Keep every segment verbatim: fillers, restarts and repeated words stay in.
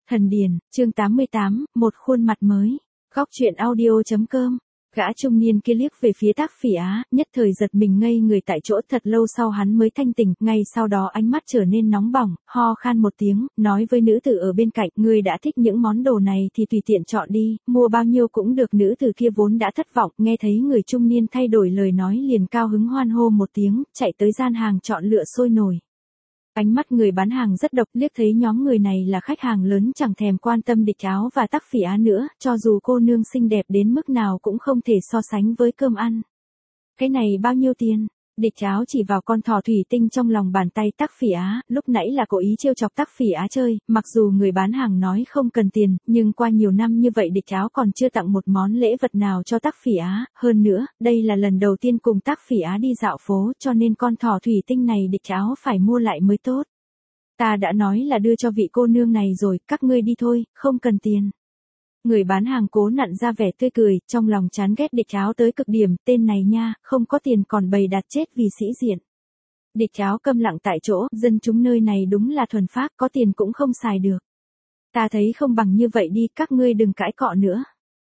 Thần Điền, chương tám mươi tám, một khuôn mặt mới. Góc truyện audio.com. Gã trung niên kia liếc về phía Tác Phỉ Á, nhất thời giật mình ngây người tại chỗ, thật lâu sau hắn mới thanh tỉnh, ngay sau đó ánh mắt trở nên nóng bỏng, ho khan một tiếng, nói với nữ tử ở bên cạnh, ngươi đã thích những món đồ này thì tùy tiện chọn đi, mua bao nhiêu cũng được. Nữ tử kia vốn đã thất vọng, nghe thấy người trung niên thay đổi lời nói liền cao hứng hoan hô một tiếng, chạy tới gian hàng chọn lựa sôi nổi. Ánh mắt người bán hàng rất độc, liếc thấy nhóm người này là khách hàng lớn chẳng thèm quan tâm Địch Áo và Tác Phỉ Á nữa, cho dù cô nương xinh đẹp đến mức nào cũng không thể so sánh với cơm ăn. Cái này bao nhiêu tiền? Địch Áo chỉ vào con thỏ thủy tinh trong lòng bàn tay Tác Phỉ Á, lúc nãy là cố ý trêu chọc Tác Phỉ Á chơi, mặc dù người bán hàng nói không cần tiền, nhưng qua nhiều năm như vậy Địch Áo còn chưa tặng một món lễ vật nào cho Tác Phỉ Á, hơn nữa, đây là lần đầu tiên cùng Tác Phỉ Á đi dạo phố, cho nên con thỏ thủy tinh này Địch Áo phải mua lại mới tốt. Ta đã nói là đưa cho vị cô nương này rồi, các ngươi đi thôi, không cần tiền. Người bán hàng cố nặn ra vẻ tươi cười, trong lòng chán ghét Địch Áo tới cực điểm, tên này nha, không có tiền còn bày đặt chết vì sĩ diện. Địch Áo câm lặng tại chỗ, dân chúng nơi này đúng là thuần phác, có tiền cũng không xài được. Ta thấy không bằng như vậy đi, các ngươi đừng cãi cọ nữa.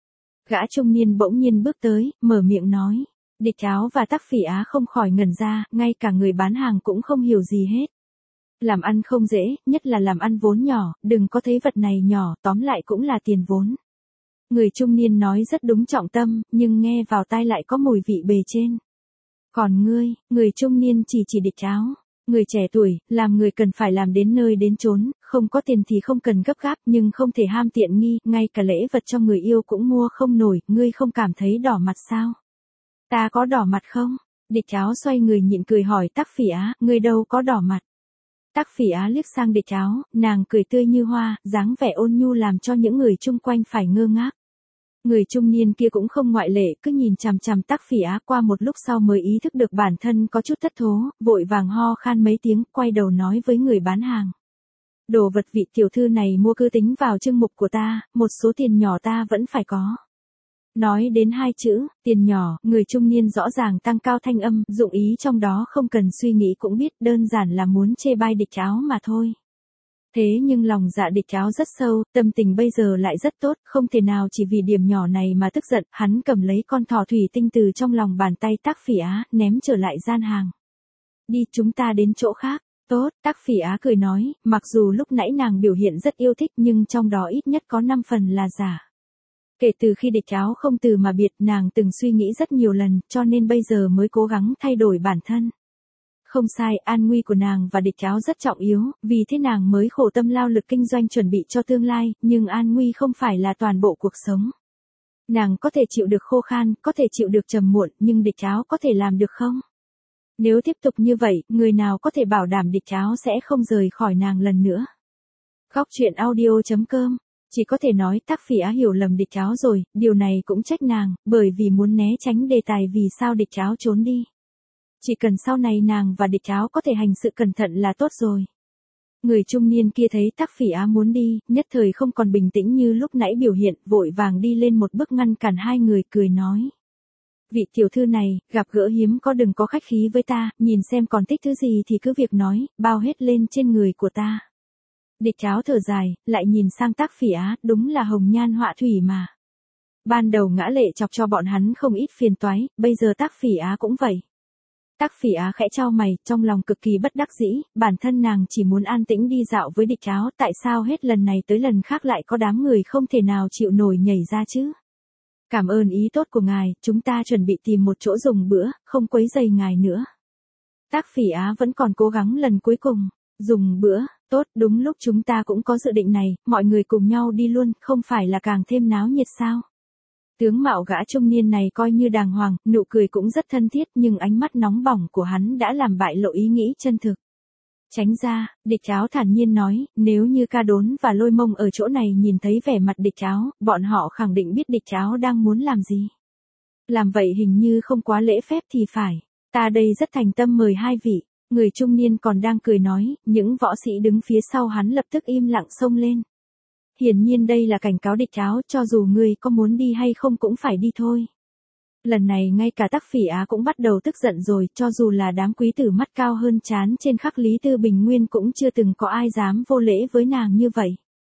Gã trung niên bỗng nhiên bước tới, mở miệng nói. Địch Áo và Tác Phỉ Á không khỏi ngẩn ra, ngay cả người bán hàng cũng không hiểu gì hết. Làm ăn không dễ, nhất là làm ăn vốn nhỏ, đừng có thấy vật này nhỏ, tóm lại cũng là tiền vốn. Người trung niên nói rất đúng trọng tâm, nhưng nghe vào tai lại có mùi vị bề trên. Còn ngươi, người trung niên chỉ chỉ Địch Áo. Người trẻ tuổi, làm người cần phải làm đến nơi đến chốn, không có tiền thì không cần gấp gáp, nhưng không thể ham tiện nghi, ngay cả lễ vật cho người yêu cũng mua không nổi, ngươi không cảm thấy đỏ mặt sao? Ta có đỏ mặt không? Địch Áo xoay người nhịn cười hỏi Tác Phỉ Á, ngươi đâu có đỏ mặt. Tác Phỉ Á liếc sang Địch Áo, nàng cười tươi như hoa, dáng vẻ ôn nhu làm cho những người chung quanh phải ngơ ngác. Người trung niên kia cũng không ngoại lệ, cứ nhìn chằm chằm Tác Phỉ Á, qua một lúc sau mới ý thức được bản thân có chút thất thố, vội vàng ho khan mấy tiếng, quay đầu nói với người bán hàng. Đồ vật vị tiểu thư này mua cứ tính vào chương mục của ta, một số tiền nhỏ ta vẫn phải có. Nói đến hai chữ, tiền nhỏ, người trung niên rõ ràng tăng cao thanh âm, dụng ý trong đó không cần suy nghĩ cũng biết, đơn giản là muốn chê bai Địch Áo mà thôi. Thế nhưng lòng dạ Địch Áo rất sâu, tâm tình bây giờ lại rất tốt, không thể nào chỉ vì điểm nhỏ này mà tức giận, hắn cầm lấy con thỏ thủy tinh từ trong lòng bàn tay Tác Phỉ Á, ném trở lại gian hàng. Đi, chúng ta đến chỗ khác. Tốt, Tác Phỉ Á cười nói, mặc dù lúc nãy nàng biểu hiện rất yêu thích nhưng trong đó ít nhất có năm phần là giả. Kể từ khi Địch Áo không từ mà biệt, nàng từng suy nghĩ rất nhiều lần, cho nên bây giờ mới cố gắng thay đổi bản thân. Không sai, an nguy của nàng và Địch Áo rất trọng yếu, vì thế nàng mới khổ tâm lao lực kinh doanh chuẩn bị cho tương lai, nhưng an nguy không phải là toàn bộ cuộc sống. Nàng có thể chịu được khô khan, có thể chịu được trầm muộn, nhưng Địch Áo có thể làm được không? Nếu tiếp tục như vậy, người nào có thể bảo đảm Địch Áo sẽ không rời khỏi nàng lần nữa? Góc truyện audio.com. Chỉ có thể nói Tác Phỉ Á hiểu lầm Địch Áo rồi, điều này cũng trách nàng, bởi vì muốn né tránh đề tài vì sao Địch Áo trốn đi. Chỉ cần sau này nàng và Địch Áo có thể hành sự cẩn thận là tốt rồi. Người trung niên kia thấy Tác Phỉ Á muốn đi, nhất thời không còn bình tĩnh như lúc nãy biểu hiện, vội vàng đi lên một bước ngăn cản hai người, cười nói. Vị tiểu thư này, gặp gỡ hiếm có, đừng có khách khí với ta, nhìn xem còn thích thứ gì thì cứ việc nói, bao hết lên trên người của ta. Địch Áo thở dài, lại nhìn sang Tác Phỉ Á, đúng là hồng nhan họa thủy mà. Ban đầu ngã lệ chọc cho bọn hắn không ít phiền toái, bây giờ Tác Phỉ Á cũng vậy. Tác Phỉ Á khẽ chau mày, trong lòng cực kỳ bất đắc dĩ, bản thân nàng chỉ muốn an tĩnh đi dạo với Địch Áo, tại sao hết lần này tới lần khác lại có đám người không thể nào chịu nổi nhảy ra chứ? Cảm ơn ý tốt của ngài, chúng ta chuẩn bị tìm một chỗ dùng bữa, không quấy rầy ngài nữa. Tác Phỉ Á vẫn còn cố gắng lần cuối cùng, dùng bữa, tốt, đúng lúc chúng ta cũng có dự định này, mọi người cùng nhau đi luôn, không phải là càng thêm náo nhiệt sao? Tướng mạo gã trung niên này coi như đàng hoàng, nụ cười cũng rất thân thiết, nhưng ánh mắt nóng bỏng của hắn đã làm bại lộ ý nghĩ chân thực. Tránh ra, Địch Áo thản nhiên nói, nếu như Ca Đốn và Lôi Mông ở chỗ này nhìn thấy vẻ mặt Địch Áo, bọn họ khẳng định biết Địch Áo đang muốn làm gì. Làm vậy hình như không quá lễ phép thì phải, ta đây rất thành tâm mời hai vị. Người trung niên còn đang cười nói, những võ sĩ đứng phía sau hắn lập tức im lặng xông lên. Hiển nhiên đây là cảnh cáo Địch Áo, cho dù ngươi có muốn đi hay không cũng phải đi thôi. Lần này ngay cả Tác Phỉ Á cũng bắt đầu tức giận rồi, cho dù là đám quý tử mắt cao hơn trán trên khắc Lý Tư Bình Nguyên cũng chưa từng có ai dám vô lễ với nàng như vậy.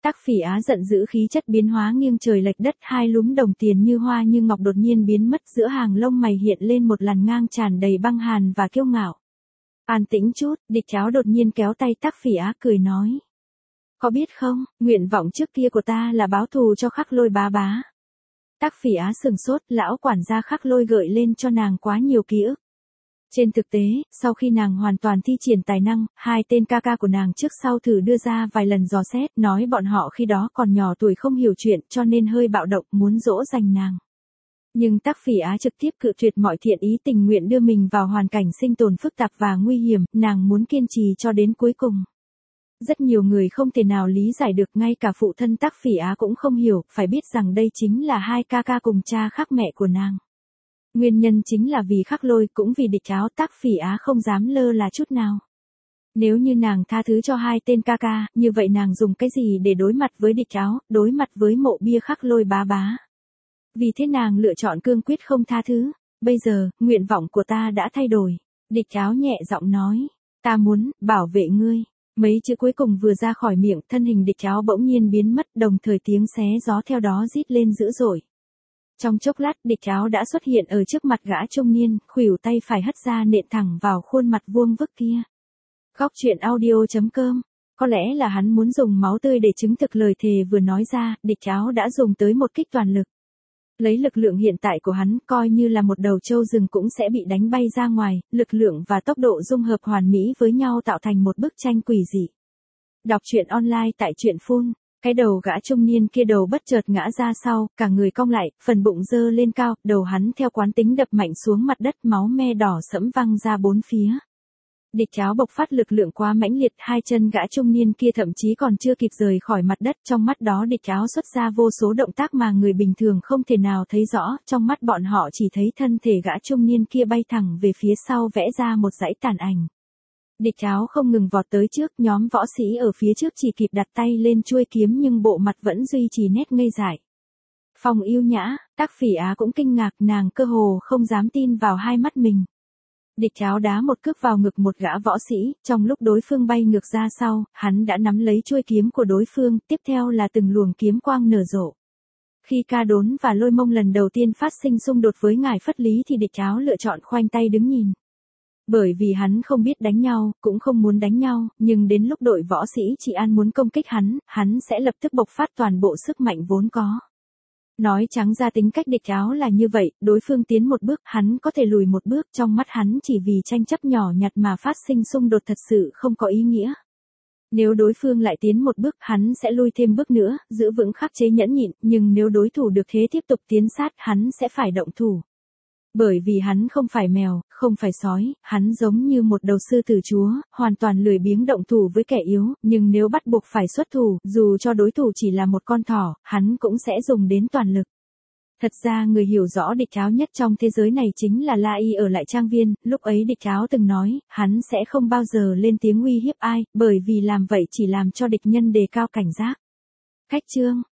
Tắc Phỉ Á giận dữ khí chất biến hóa nghiêng trời lệch đất, hai lúm đồng tiền như hoa như ngọc đột nhiên biến mất, giữa hàng lông mày hiện lên một làn ngang tràn đầy băng hàn và kiêu ngạo. An tĩnh chút, Địch Cháo đột nhiên kéo tay Tắc Phỉ Á cười nói. Có biết không, nguyện vọng trước kia của ta là báo thù cho Khắc Lôi bá bá. Tắc Phỉ Á sừng sốt, lão quản gia Khắc Lôi gợi lên cho nàng quá nhiều ký ức. Trên thực tế, sau khi nàng hoàn toàn thi triển tài năng, hai tên ca ca của nàng trước sau thử đưa ra vài lần dò xét, nói bọn họ khi đó còn nhỏ tuổi không hiểu chuyện cho nên hơi bạo động muốn dỗ dành nàng. Nhưng Tắc Phỉ Á trực tiếp cự tuyệt mọi thiện ý, tình nguyện đưa mình vào hoàn cảnh sinh tồn phức tạp và nguy hiểm, nàng muốn kiên trì cho đến cuối cùng. Rất nhiều người không thể nào lý giải được, ngay cả phụ thân Tắc Phỉ Á cũng không hiểu, phải biết rằng đây chính là hai ca ca cùng cha khác mẹ của nàng. Nguyên nhân chính là vì Khắc Lôi, cũng vì Địch Cháo, Tắc Phỉ Á không dám lơ là chút nào. Nếu như nàng tha thứ cho hai tên ca ca, như vậy nàng dùng cái gì để đối mặt với Địch Cháo, đối mặt với mộ bia Khắc Lôi bá bá. Vì thế nàng lựa chọn cương quyết không tha thứ. Bây giờ, nguyện vọng của ta đã thay đổi. Địch Cháo nhẹ giọng nói. Ta muốn, bảo vệ ngươi. Mấy chữ cuối cùng vừa ra khỏi miệng, thân hình Địch Cháo bỗng nhiên biến mất, đồng thời tiếng xé gió theo đó rít lên dữ dội. Trong chốc lát, Địch Cháo đã xuất hiện ở trước mặt gã trung niên, khuỷu tay phải hất ra nện thẳng vào khuôn mặt vuông vức kia. Góc truyện audio chấm com. Có lẽ là hắn muốn dùng máu tươi để chứng thực lời thề vừa nói ra, Địch Cháo đã dùng tới một kích toàn lực. Lấy lực lượng hiện tại của hắn, coi như là một đầu trâu rừng cũng sẽ bị đánh bay ra ngoài, lực lượng và tốc độ dung hợp hoàn mỹ với nhau tạo thành một bức tranh quỷ dị. Đọc truyện online tại truyện phun. Cái đầu gã trung niên kia đầu bất chợt ngã ra sau, cả người cong lại, phần bụng dơ lên cao, đầu hắn theo quán tính đập mạnh xuống mặt đất, máu me đỏ sẫm văng ra bốn phía. Địch Cháo bộc phát lực lượng quá mãnh liệt, hai chân gã trung niên kia thậm chí còn chưa kịp rời khỏi mặt đất, trong mắt đó Địch Cháo xuất ra vô số động tác mà người bình thường không thể nào thấy rõ, trong mắt bọn họ chỉ thấy thân thể gã trung niên kia bay thẳng về phía sau, vẽ ra một dãy tàn ảnh. Địch Cháo không ngừng vọt tới trước, nhóm võ sĩ ở phía trước chỉ kịp đặt tay lên chuôi kiếm nhưng bộ mặt vẫn duy trì nét ngây dại. Phong yêu nhã, Tắc Phỉ Á cũng kinh ngạc, nàng cơ hồ không dám tin vào hai mắt mình. Địch Cháo đá một cước vào ngực một gã võ sĩ, trong lúc đối phương bay ngược ra sau, hắn đã nắm lấy chuôi kiếm của đối phương, tiếp theo là từng luồng kiếm quang nở rộ. Khi Ca Đốn và Lôi Mông lần đầu tiên phát sinh xung đột với ngài Phất Lý thì Địch Cháo lựa chọn khoanh tay đứng nhìn. Bởi vì hắn không biết đánh nhau, cũng không muốn đánh nhau, nhưng đến lúc đội võ sĩ Trị An muốn công kích hắn, hắn sẽ lập tức bộc phát toàn bộ sức mạnh vốn có. Nói trắng ra tính cách Địch Cháo là như vậy, đối phương tiến một bước, hắn có thể lùi một bước, trong mắt hắn chỉ vì tranh chấp nhỏ nhặt mà phát sinh xung đột thật sự không có ý nghĩa. Nếu đối phương lại tiến một bước, hắn sẽ lui thêm bước nữa, giữ vững khắc chế nhẫn nhịn, nhưng nếu đối thủ được thế tiếp tục tiến sát, hắn sẽ phải động thủ. Bởi vì hắn không phải mèo, không phải sói, hắn giống như một đầu sư tử chúa, hoàn toàn lười biếng động thủ với kẻ yếu, nhưng nếu bắt buộc phải xuất thủ, dù cho đối thủ chỉ là một con thỏ, hắn cũng sẽ dùng đến toàn lực. Thật ra người hiểu rõ Địch Cháo nhất trong thế giới này chính là La Y ở lại trang viên, lúc ấy Địch Cháo từng nói, hắn sẽ không bao giờ lên tiếng uy hiếp ai, bởi vì làm vậy chỉ làm cho địch nhân đề cao cảnh giác. Khách chương